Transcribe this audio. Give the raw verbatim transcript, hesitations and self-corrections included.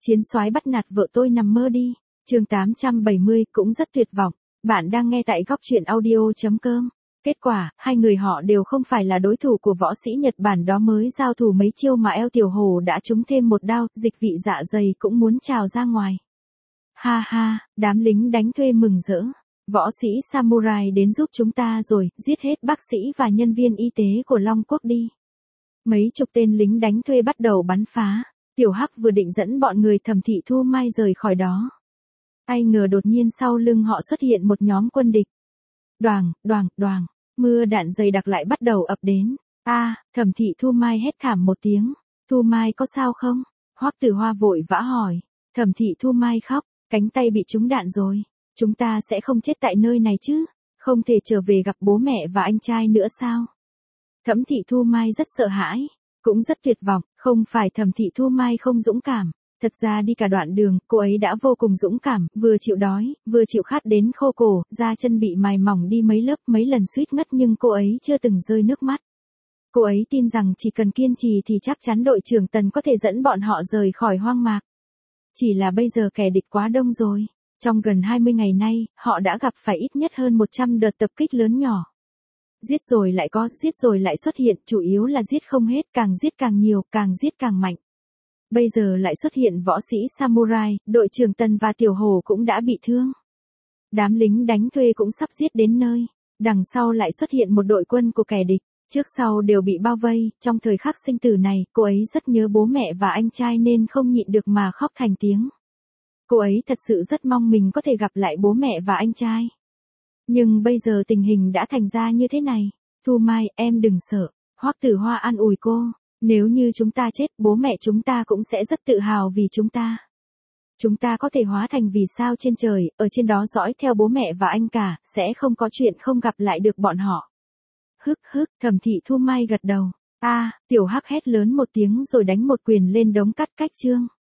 Chiến soái bắt nạt vợ tôi nằm mơ đi. Chương tám trăm bảy mươi cũng rất tuyệt vọng. Bạn đang nghe tại góc truyện audio chấm com. Kết quả, hai người họ đều không phải là đối thủ của võ sĩ Nhật Bản đó, mới giao thủ mấy chiêu mà eo tiểu hồ đã trúng thêm một đao, dịch vị dạ dày cũng muốn trào ra ngoài. Ha ha, đám lính đánh thuê mừng rỡ. Võ sĩ samurai đến giúp chúng ta rồi, giết hết bác sĩ và nhân viên y tế của Long Quốc đi. Mấy chục tên lính đánh thuê bắt đầu bắn phá. Tiểu Hắc vừa định dẫn bọn người Thẩm Thị Thu Mai rời khỏi đó. Ai ngờ đột nhiên sau lưng họ xuất hiện một nhóm quân địch. Đoàng, đoàng, đoàng, mưa đạn dày đặc lại bắt đầu ập đến. A, à, Thẩm Thị Thu Mai hét thảm một tiếng. Thu Mai có sao không? Hoắc Tử Hoa vội vã hỏi. Thẩm Thị Thu Mai khóc, cánh tay bị trúng đạn rồi. Chúng ta sẽ không chết tại nơi này chứ? Không thể trở về gặp bố mẹ và anh trai nữa sao? Thẩm Thị Thu Mai rất sợ hãi, cũng rất tuyệt vọng. Không phải Thẩm Thị Thu Mai không dũng cảm. Thật ra đi cả đoạn đường, cô ấy đã vô cùng dũng cảm, vừa chịu đói, vừa chịu khát đến khô cổ, da chân bị mài mỏng đi mấy lớp, mấy lần suýt ngất nhưng cô ấy chưa từng rơi nước mắt. Cô ấy tin rằng chỉ cần kiên trì thì chắc chắn đội trưởng Tần có thể dẫn bọn họ rời khỏi hoang mạc. Chỉ là bây giờ kẻ địch quá đông rồi. Trong gần hai mươi ngày nay, họ đã gặp phải ít nhất hơn một trăm đợt tập kích lớn nhỏ. Giết rồi lại có, giết rồi lại xuất hiện, chủ yếu là giết không hết, càng giết càng nhiều, càng giết càng mạnh. Bây giờ lại xuất hiện võ sĩ samurai, đội trưởng Tần và Tiểu Hồ cũng đã bị thương. Đám lính đánh thuê cũng sắp giết đến nơi. Đằng sau lại xuất hiện một đội quân của kẻ địch, trước sau đều bị bao vây. Trong thời khắc sinh tử này, cô ấy rất nhớ bố mẹ và anh trai nên không nhịn được mà khóc thành tiếng. Cô ấy thật sự rất mong mình có thể gặp lại bố mẹ và anh trai. Nhưng bây giờ tình hình đã thành ra như thế này. Thu Mai, em đừng sợ. Hoắc Tử Hoa an ủi cô. Nếu như chúng ta chết, bố mẹ chúng ta cũng sẽ rất tự hào vì chúng ta. Chúng ta có thể hóa thành vì sao trên trời, ở trên đó dõi theo bố mẹ và anh cả, sẽ không có chuyện không gặp lại được bọn họ. Hức hức, Thẩm Thị Thu Mai gật đầu. A, Tiểu Hắc hét lớn một tiếng rồi đánh một quyền lên đống cắt cách chương.